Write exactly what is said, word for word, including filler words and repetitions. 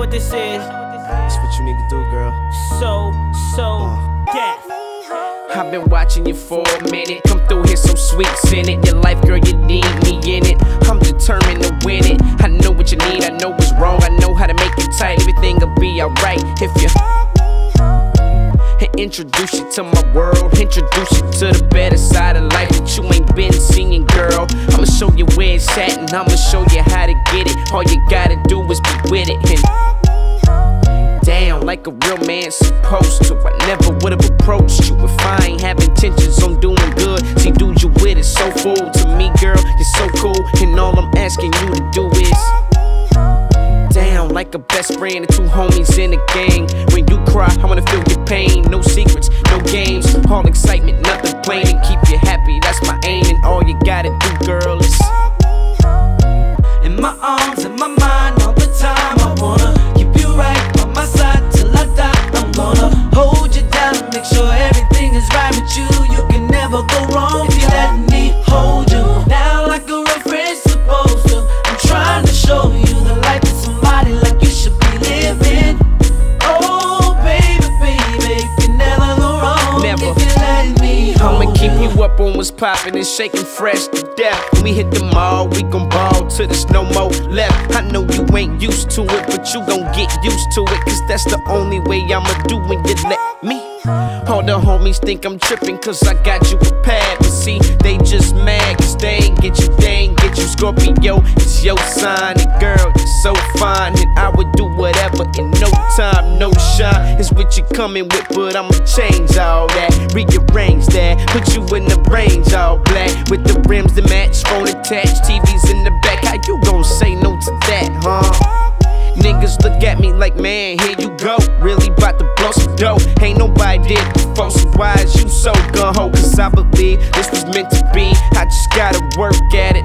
what this is. That's what you need to do, girl. So, so, uh. death. I've been watching you for a minute. Come through here, some sweets in it. Your life, girl, you need me in it. I'm determined to win it. I know what you need, I know what's wrong. I know how to make it tight. Everything will be alright if you introduce you to my world. Introduce you to the better side of life that you ain't been seeing, girl. I'ma show you where it's at, and I'ma show you how to get it. All you gotta do is be with it and down like a real man supposed to. I never would've approached you if I ain't have intentions on doing good. See, dude, you with it, so full to me, girl. You're so cool, and all I'm asking you to do is down like a best friend and two homies in a gang. When you cry, I wanna feel your pain. No secrets, no games, all excitement, nothing plain. And keep you happy, that's my aim. And all you gotta do, girl, is in my arms, in my mind, all the time. I wanna keep you right by my side till I die. I'm gonna hold you down and make sure everything is right with you. You can never go wrong if you let me hold you down like a real friend's supposed to. I'm trying to show you the life of somebody like you should be living. Oh, baby, baby, you can never go wrong never. if you let me hold I'ma keep you. you up on what's poppin' and shaking fresh to death. When we hit the mall, we gon' ball till there's no more left. I know you ain't used to it, but you gon' get used to it, cause that's the only way I'ma do when you let me. All the homies think I'm trippin' cause I got you prepared, but see, they just mad cause they ain't get you, they ain't get you. Scorpio, it's your sign, and girl, you're so fine, and I would do whatever in no time, no shine. It's what you comin' with, but I'ma change all that, rearrange that, put you in the range all black, with the rims that match, phone attached, T Vs in the back. How you gon' say no to that, huh? Niggas look at me like, man, here you go. Really bout to blow some dough. Ain't nobody did before, so why is you so gun-ho? Cause I believe this was meant to be. I just gotta work at it.